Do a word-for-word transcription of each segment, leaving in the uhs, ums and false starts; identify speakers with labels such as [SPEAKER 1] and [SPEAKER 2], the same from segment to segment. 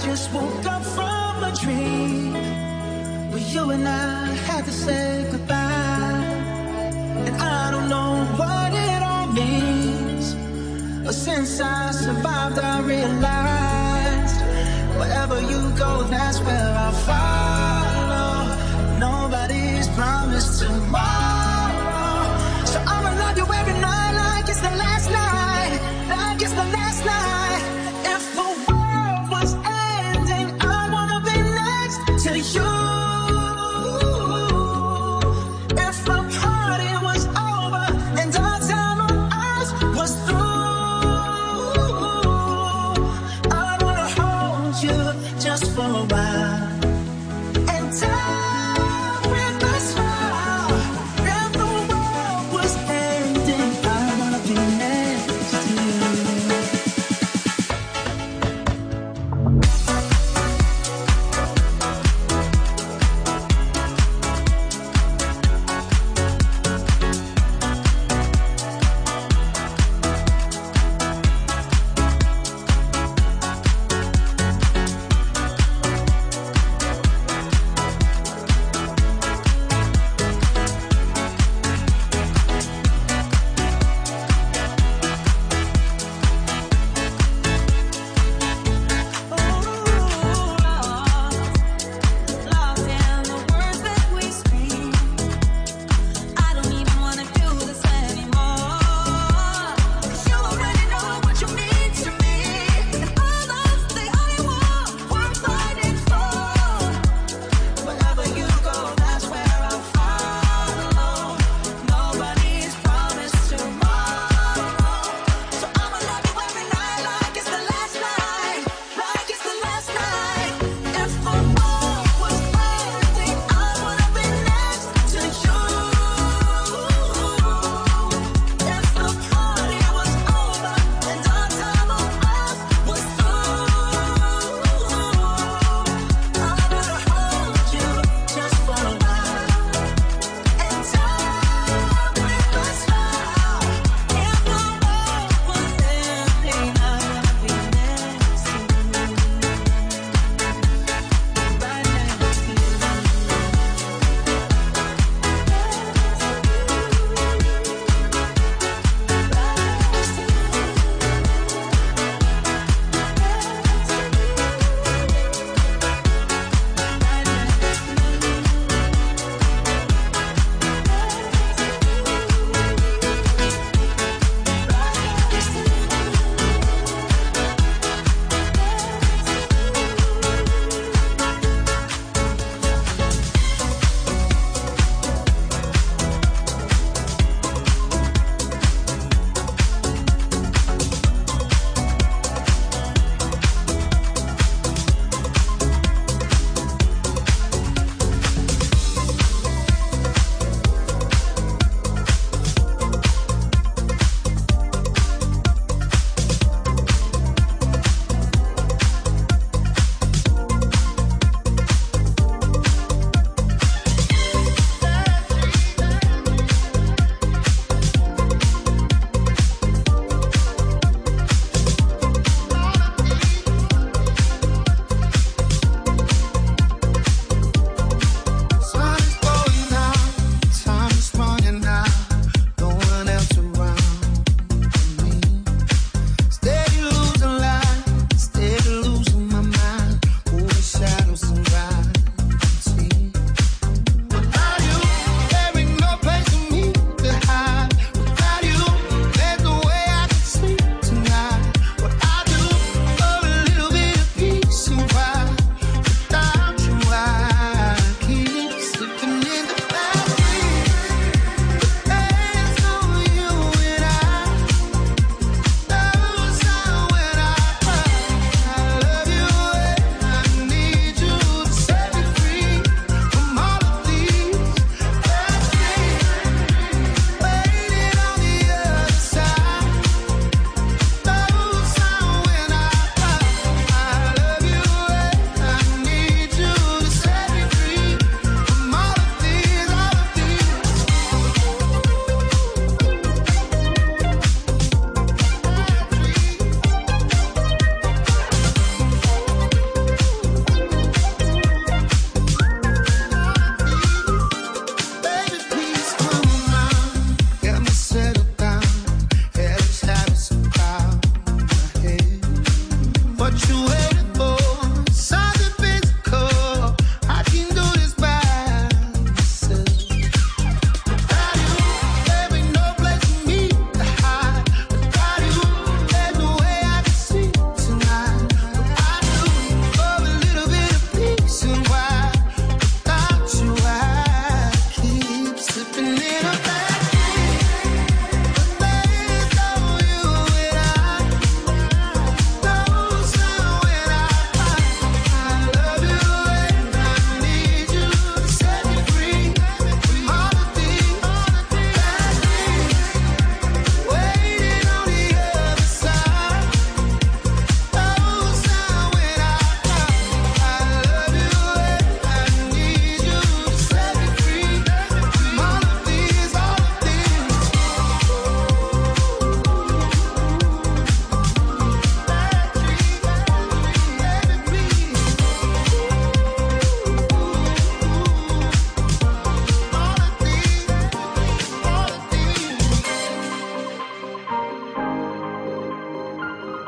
[SPEAKER 1] just woke up from a dream where you and I had to say goodbye. And I don't know what it all means, but since I survived I realized wherever you go, that's where I'll follow. Nobody's promised tomorrow, so I'ma love you every night like it's the last night, like it's the last night. If the world was ending, I wanna be next to you. If the party was over and our time on us was through, I wanna hold you just for a while and die with a smile. If the world was ending, I wanna be next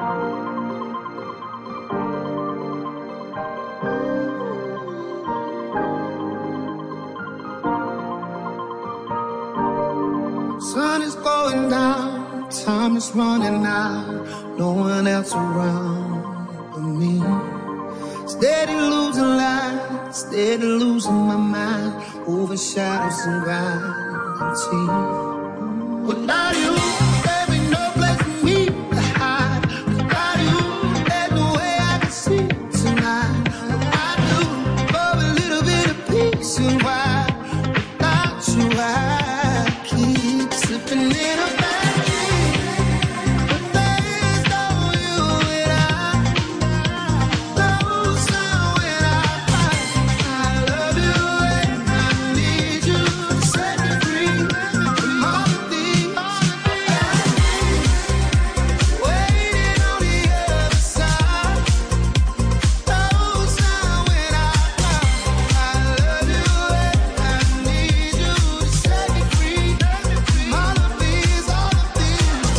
[SPEAKER 1] Sun is going down, time is running out, no one else around but me. Steady losing light, steady losing my mind, over shadows and gravity. Without you, there ain't no place for me to hide. Without you, there's no way I can see tonight. I do for a little bit of peace and why without you I keep slipping in a bad dream. But there is no you and I. Those are when I find I love you and I need you to set me free from all of these waiting on the other side. Those are when I find I love you and I need you to set me free from all of these, all of these.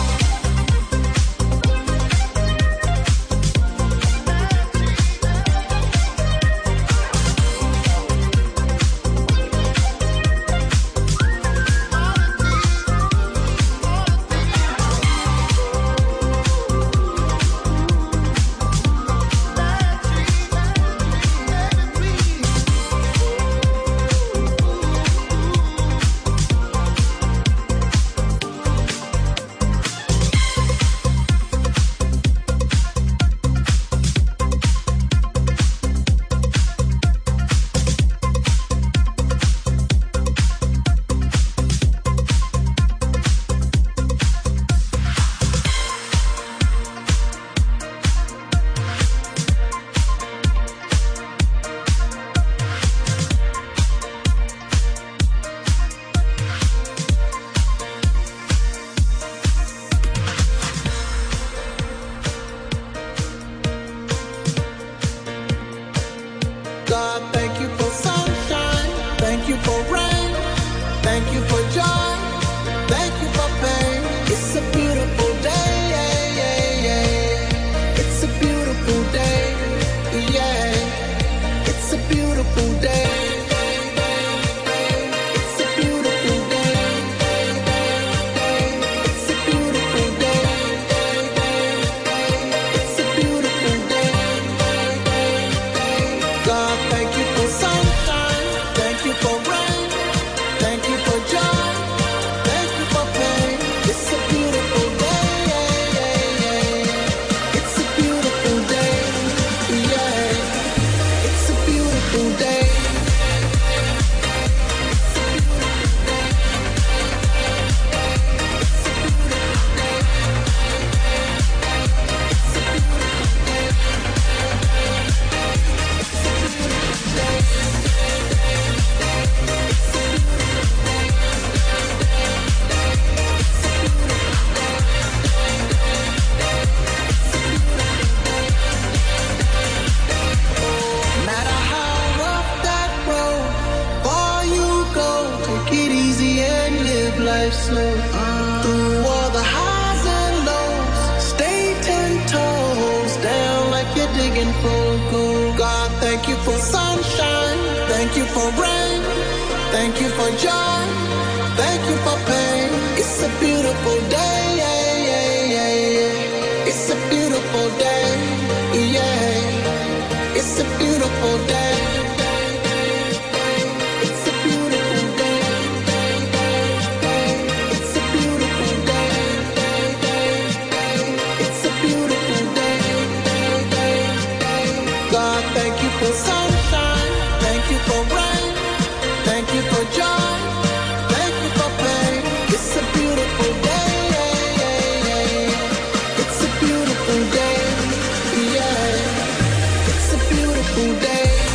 [SPEAKER 1] God, thank you for sunshine, thank you for rain, thank you for joy, thank you for pain. It's a beautiful day, yeah, yeah, yeah. It's a beautiful day, yeah. It's a beautiful day. It's a beautiful day. It's a beautiful day. It's a beautiful day. God, thank you for sunshine, thank you for rain, thank you for joy, thank you for pain. It's a beautiful day, yeah, yeah, yeah. It's a beautiful day, yeah. It's a beautiful day. No matter how rough that road, far you go, take it easy and live life slow. Through all the highs and lows, stay ten toes down like you're digging for gold. God, thank you for sunshine, thank you for rain, thank you for joy, thank you for pain. It's a beautiful day, yeah, yeah, yeah, yeah. It's a beautiful day, yeah. It's a beautiful day. It's a beautiful day. It's a beautiful day. It's a beautiful day. God, thank you for sunshine, thank you for rain, thank you for joy, thank you for pain. It's a beautiful day, yeah, yeah, yeah. It's a beautiful day, yeah. It's a beautiful day.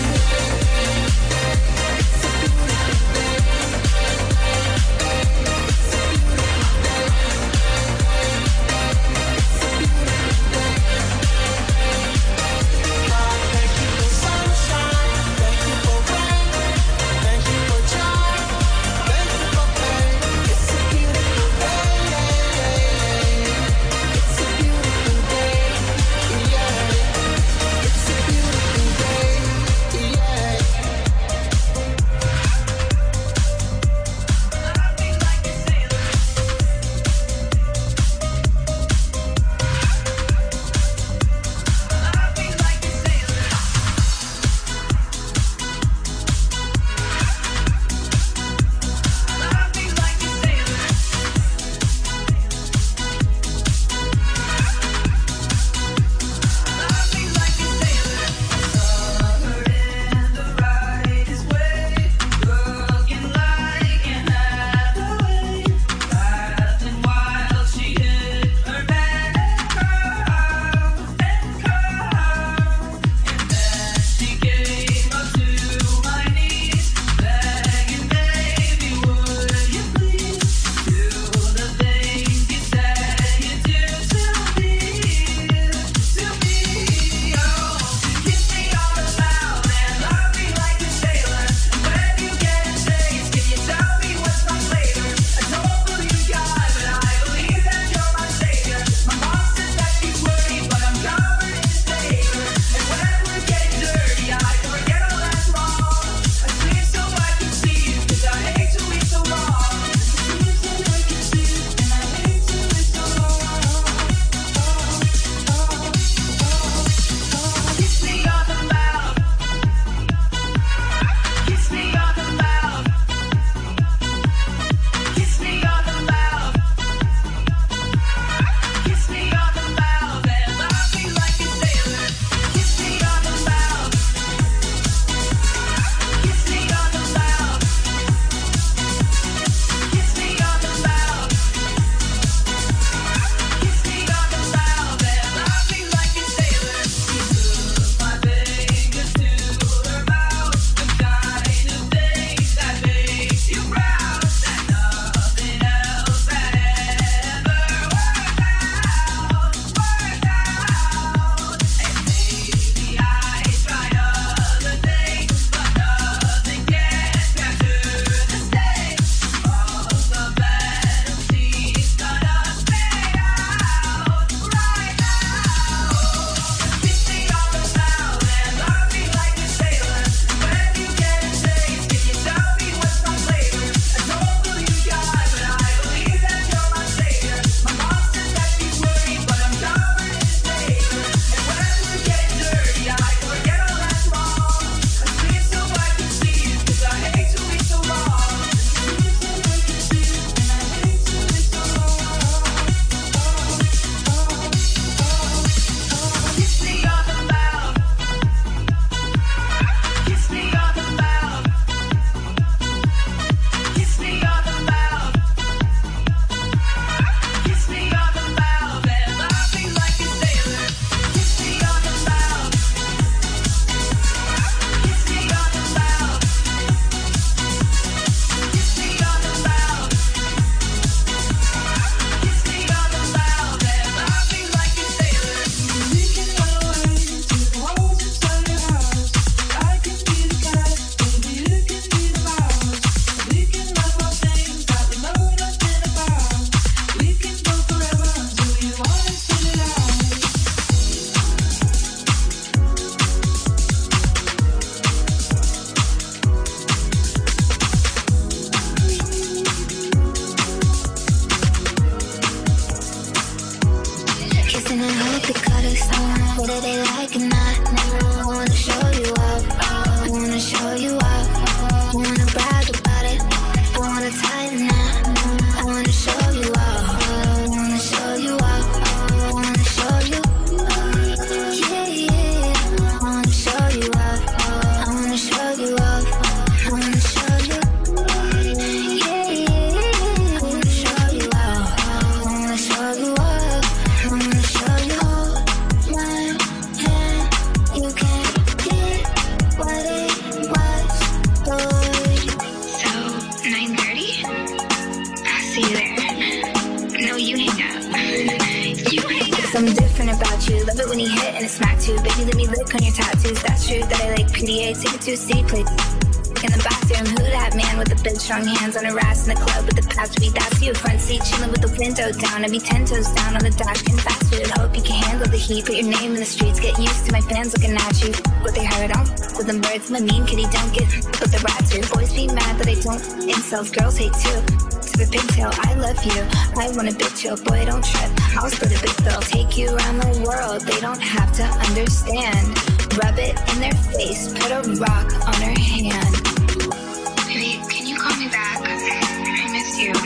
[SPEAKER 1] whether they like it or not. I wanna show you up, I wanna show you up. I wanna brag about it, I wanna tie the knot. I wanna show you up, I wanna show you up. I wanna show you, yeah, yeah. I wanna show you up, I wanna show you up. I wanna show you, yeah, yeah. I wanna show you up, I wanna show you up. I wanna show you hold my hand. You can't get what it was, boy.
[SPEAKER 2] So, nine thirty? I'll see you there. No, you hang up. You hang up.
[SPEAKER 1] Something different about you. Love it when you hit and it smack too. Baby, let me lick on your tattoos. That's true that I like P D A. Take it to a C, play in the bathroom. Who that man with the big strong hands on her ass in the club with the past beat? That's you. Front seat chilling with the window down. I be ten toes down on the dash in fast food. Hope you can handle the heat. Put your name in the streets. Get used to my fans looking at you. What they heard on with them birds. My mean kitty don't get with the rats here. Boys be mad that I don't incels. Girls hate too. To the pigtail, I love you. I want a big chill. Boy, don't trip. I'll split a big bill. Take you around the world. They don't have to understand. Rub it in their face. Put a rock on her hand.
[SPEAKER 2] Baby, can you call me back? I miss you.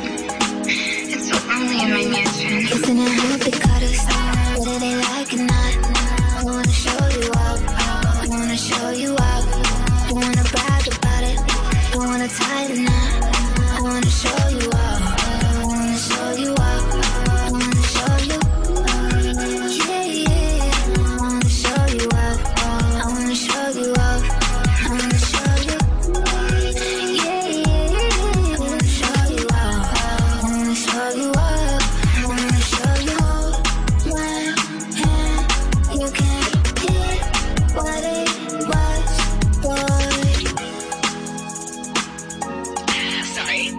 [SPEAKER 2] It's so lonely in my mansion.
[SPEAKER 1] Kissing and hope it cut us, whether they like it or not. I wanna show you up, I wanna show you up. I wanna brag about it, I wanna tie the knot. I wanna show you up, I wanna show you up. I wanna show you, yeah, yeah. I wanna show you up, I wanna show you up. I wanna show you, yeah, yeah. I wanna show you up, I wanna show you up. I wanna show you hold my hand. You can't get what it was, boy.
[SPEAKER 2] Sorry.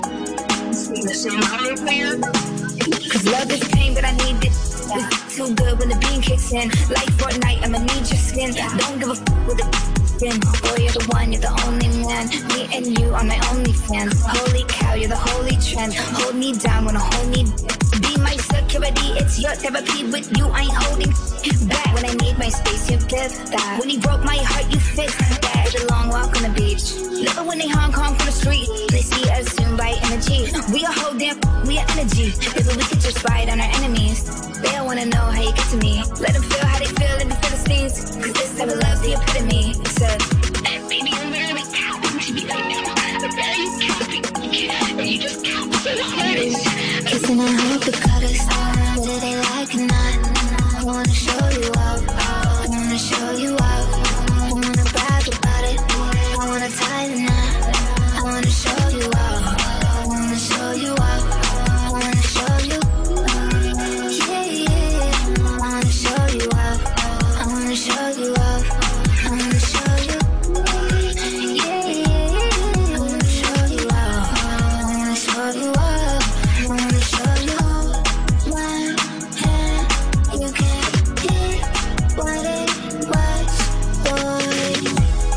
[SPEAKER 2] Cause love is pain, but I need it. It's too good when the beam kicks in. Like Fortnite, I'ma need your skin. Don't give a f with it. Boy, you're the one, you're the only man. Me and you are my only fans. Holy cow, you're the holy trend. Hold me down when I hold me. Be my security, it's your therapy. With you, I ain't holding back. When I need my space, you give that. When he broke my heart, you fixed that. It's a long walk on the beach. Love it when they Hong Kong from the street. They see us soon by energy. We are whole damn, we are energy. Maybe we could just ride on our enemies. They don't wanna know how you get to me. Let them feel how they feel in the Philistines. Cause this type of love's the epitome. So, baby, I'm literally counting to me right now. I'm very counting. You just count so the hardest.
[SPEAKER 1] Kissing and hope it cut us, whether they like it or not. I wanna show you up, I wanna show you up. I wanna brag about it, I wanna tie the knot. I wanna show you up, I wanna show you up. I wanna show you, yeah, yeah. I wanna show you up, I wanna show you up. I wanna show you, yeah, yeah. I wanna show you up, I wanna show you up. I wanna show you my hand. You can't get what it was, boy.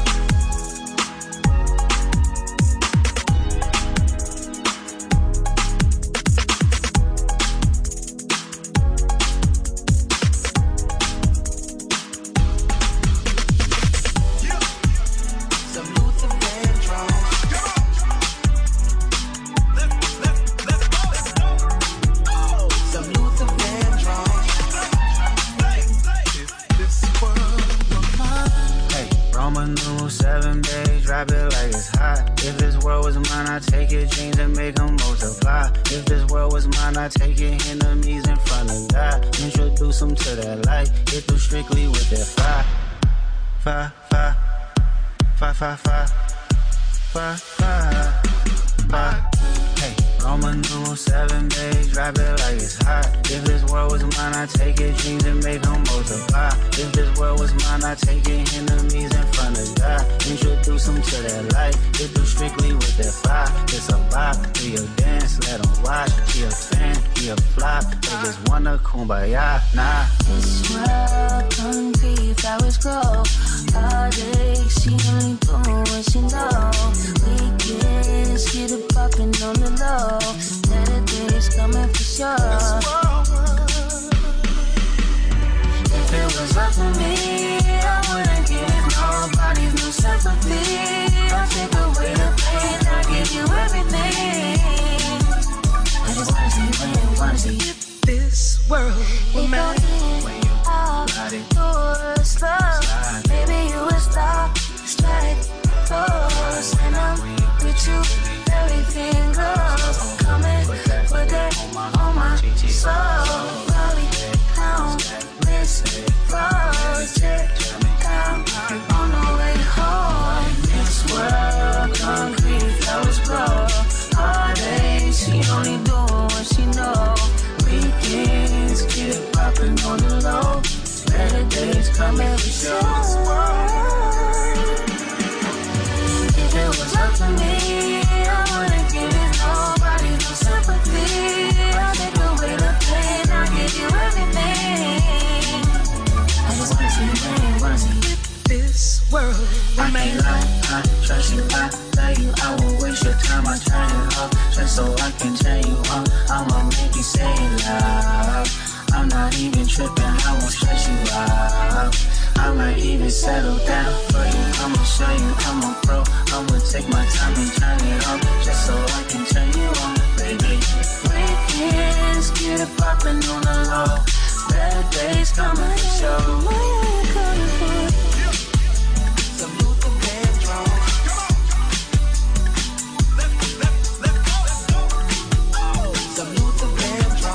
[SPEAKER 3] I take your enemies in front of God. Introduce them to that light. Hit them strictly with that fire. Fire, fire, fire, fire, fire, fire, fire, fire. Hey, Roman numeral seven days, drop it like it's hot. If this world was mine, I'd take your dreams and make them multiply. If this world was mine, I'd take your enemies in front of God. Introduce them to that light. Hit them strictly with that fire. It's a vibe, do your dance, let them watch. He a fan, he a flop. They just wanna kumbaya, nah.
[SPEAKER 4] This world don't see flowers grow. Heartache, she only doing what she know. Weekends, get it poppin' on the low. Saturdays coming for sure.
[SPEAKER 3] If it
[SPEAKER 1] time every show. If it was up to me, I wouldn't give it nobody no sympathy. I'll take away the pain, I'll give you everything. I just wanna see you name, wanna see you. This world I can't lie, I trust you, I love you. I won't waste your time, I turn it off just so I can turn you on. I'ma make you say love. I'm not even tripping, I won't stress you out. I might even settle down for you. I'ma show you I'm a pro. I'ma take my time and turn it on just so I can turn you on, baby. Weekends, get it poppin' on the low. Better days coming for sure. Why are you coming for? Salute the Pedro. Salute the Pedro.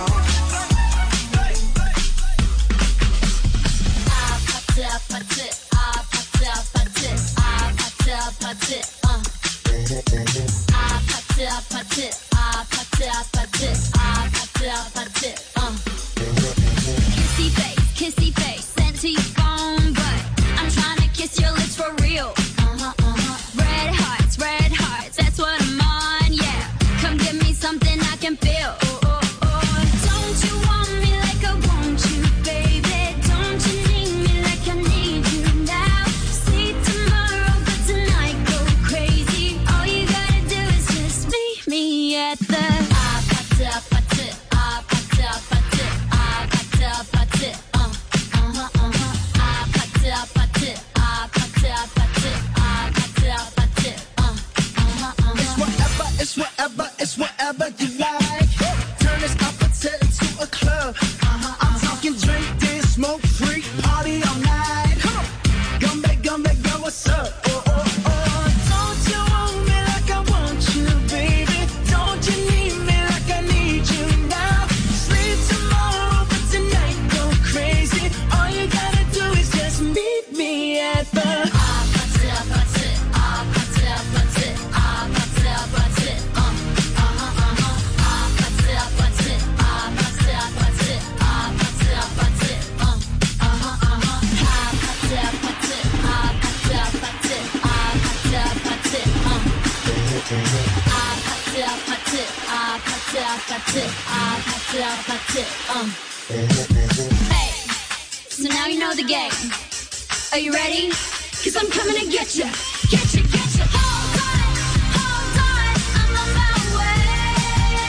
[SPEAKER 2] I popped it, I popped it, I popped it, I popped it, I popped it, I popped it, uh. I popped it, I popped it, I popped it, I popped it, I popped it, I popped it, uh. Kissy face, kissy face, sent to your phone, but I'm trying to kiss your lips for real. Uh-huh, uh-huh. Red hearts, red hearts, that's what I'm on, yeah. Come give me something I can feel. Oh, oh, oh. Don't you want me like I want you, baby? Don't you need me like I need you now? See tomorrow, but tonight go crazy. All you gotta do is just meet me at the I popped it, I popped it, I popped it, I popped it, I popped it, I popped it, uh, uh-huh, uh-huh. I popped it, I popped it, I popped it, I popped it, I popped it, I popped it, uh, uh-huh, uh-huh.
[SPEAKER 1] It's whatever, it's whatever, it's whatever you like. Turn this opposite into a club. Uh-huh, I'm talking drink, this, smoke, free, party all night. Come on, come back, come back, girl, what's up? Oh, oh, oh. Don't you want me like I want you, baby? Don't you need me like I need you now? Sleep tomorrow, but tonight go crazy. All you gotta do is just meet me at the
[SPEAKER 2] I popped it, I popped it, I popped it, I popped it, I popped it, I popped it, uh, uh-huh, uh-huh. I popped it, I popped it, I popped it, I popped it, I popped it, I popped it, uh, uh-huh, uh-huh. I popped it, I popped it, I popped it, I popped it, I popped it, I popped it, uh. I popped it, I popped it, I popped it, I popped it, I popped it, I popped it, uh. Hey, so now you know the game. Are you ready? Cause I'm coming to get you. Get you, get you. Hold on, hold on, I'm on my way.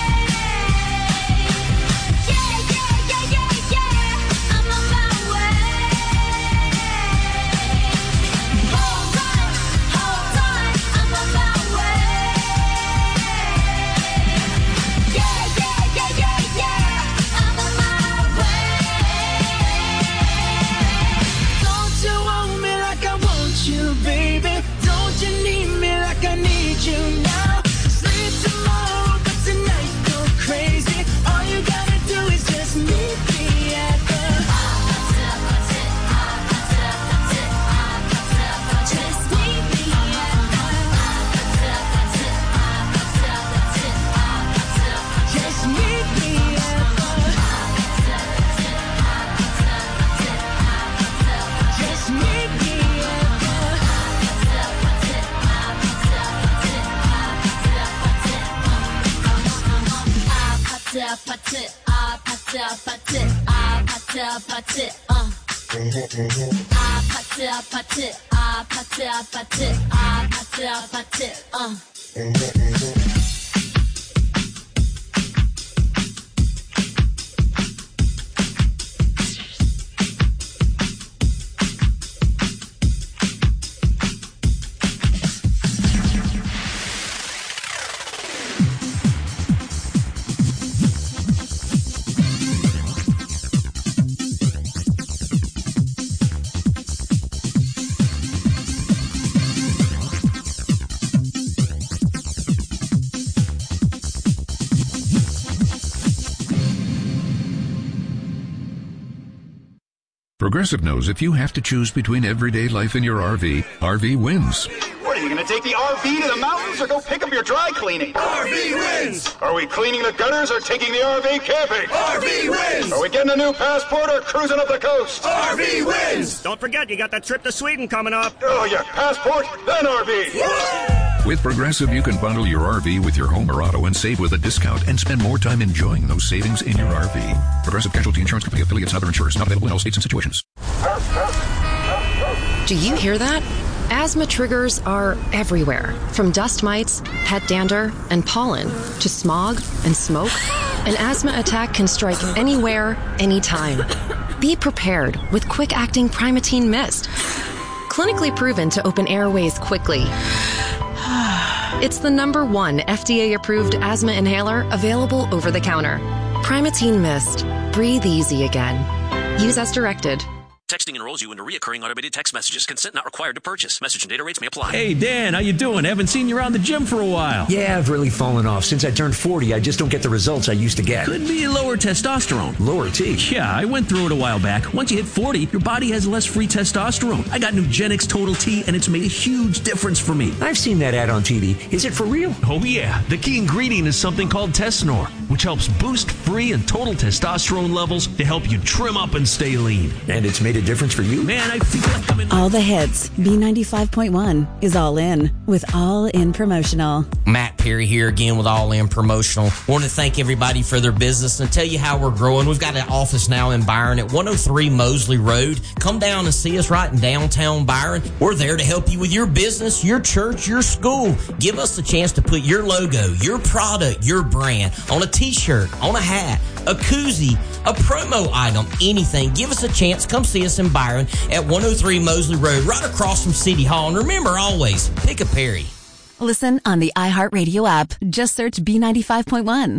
[SPEAKER 2] Yeah, yeah, yeah, yeah, yeah, I'm on my way. Hold on, hold on, I'm on my way. Yeah, yeah, yeah, yeah, yeah, I'm on my way. Don't you want me like I want you, baby? Don't you need me like I need you now? Sleep tomorrow, but tonight go crazy. All you gotta do is just meet me at the just meet me at the just meet me at the just meet me at the I popped it, I popped it, I popped it, I popped it, I popped it, uh. I popped it, I popped it, I popped it, I popped it, I popped it, I popped it, uh.
[SPEAKER 5] Progressive knows if you have to choose between everyday life and your R V, R V wins.
[SPEAKER 6] What
[SPEAKER 5] What, are you going to take the R V to the mountains or go pick up your dry cleaning?
[SPEAKER 6] R V wins!
[SPEAKER 5] Are we cleaning the gutters or taking the R V camping?
[SPEAKER 6] R V wins!
[SPEAKER 5] Are we getting a new passport or cruising up the coast?
[SPEAKER 6] R V wins!
[SPEAKER 7] Don't forget, you got that trip to Sweden coming up.
[SPEAKER 5] Oh, yeah, passport, then R V.
[SPEAKER 8] With Progressive, you can bundle your R V with your home or auto and save with a discount and spend more time enjoying those savings in your R V. Progressive Casualty Insurance Company affiliates and other insurers. Not available in all states and situations.
[SPEAKER 9] Do you hear that? Asthma triggers are everywhere, from dust mites, pet dander, and pollen, to smog and smoke. An asthma attack can strike anywhere, anytime. Be prepared with quick-acting Primatene Mist. Clinically proven to open airways quickly. It's the number one F D A-approved asthma inhaler available over the counter. Primatene Mist. Breathe easy again. Use as directed.
[SPEAKER 10] Texting enrolls you into reoccurring automated text messages. Consent not required to purchase. Message and data rates may apply.
[SPEAKER 11] Hey, Dan, how you doing? Haven't seen you around the gym for a while.
[SPEAKER 12] Yeah, I've really fallen off. Since I turned forty, I just don't get the results I used to get.
[SPEAKER 11] Could be lower testosterone.
[SPEAKER 12] Lower T?
[SPEAKER 11] Yeah, I went through it a while back. Once you hit forty, your body has less free testosterone. I got Nugenix Total T, and it's made a huge difference for me.
[SPEAKER 12] I've seen that ad on T V. Is it for real?
[SPEAKER 11] Oh, yeah. The key ingredient is something called Tesnor, which helps boost free and total testosterone levels to help you trim up and stay lean.
[SPEAKER 12] And it's made a difference for you?
[SPEAKER 11] Man, I feel like I'm in...
[SPEAKER 13] All the hits. B ninety-five point one is All In with All In Promotional.
[SPEAKER 14] Matt Perry here again with All In Promotional. Want to thank everybody for their business and tell you how we're growing. We've got an office now in Byron at one oh three Mosley Road. Come down and see us right in downtown Byron. We're there to help you with your business, your church, your school. Give us the chance to put your logo, your product, your brand on a t-shirt, on a hat, a koozie, a promo item, anything. Give us a chance. Come see us in Byron at one oh three Mosley Road, right across from City Hall. And remember, always, pick a Perry.
[SPEAKER 13] Listen on the iHeartRadio app. Just search B ninety-five point one.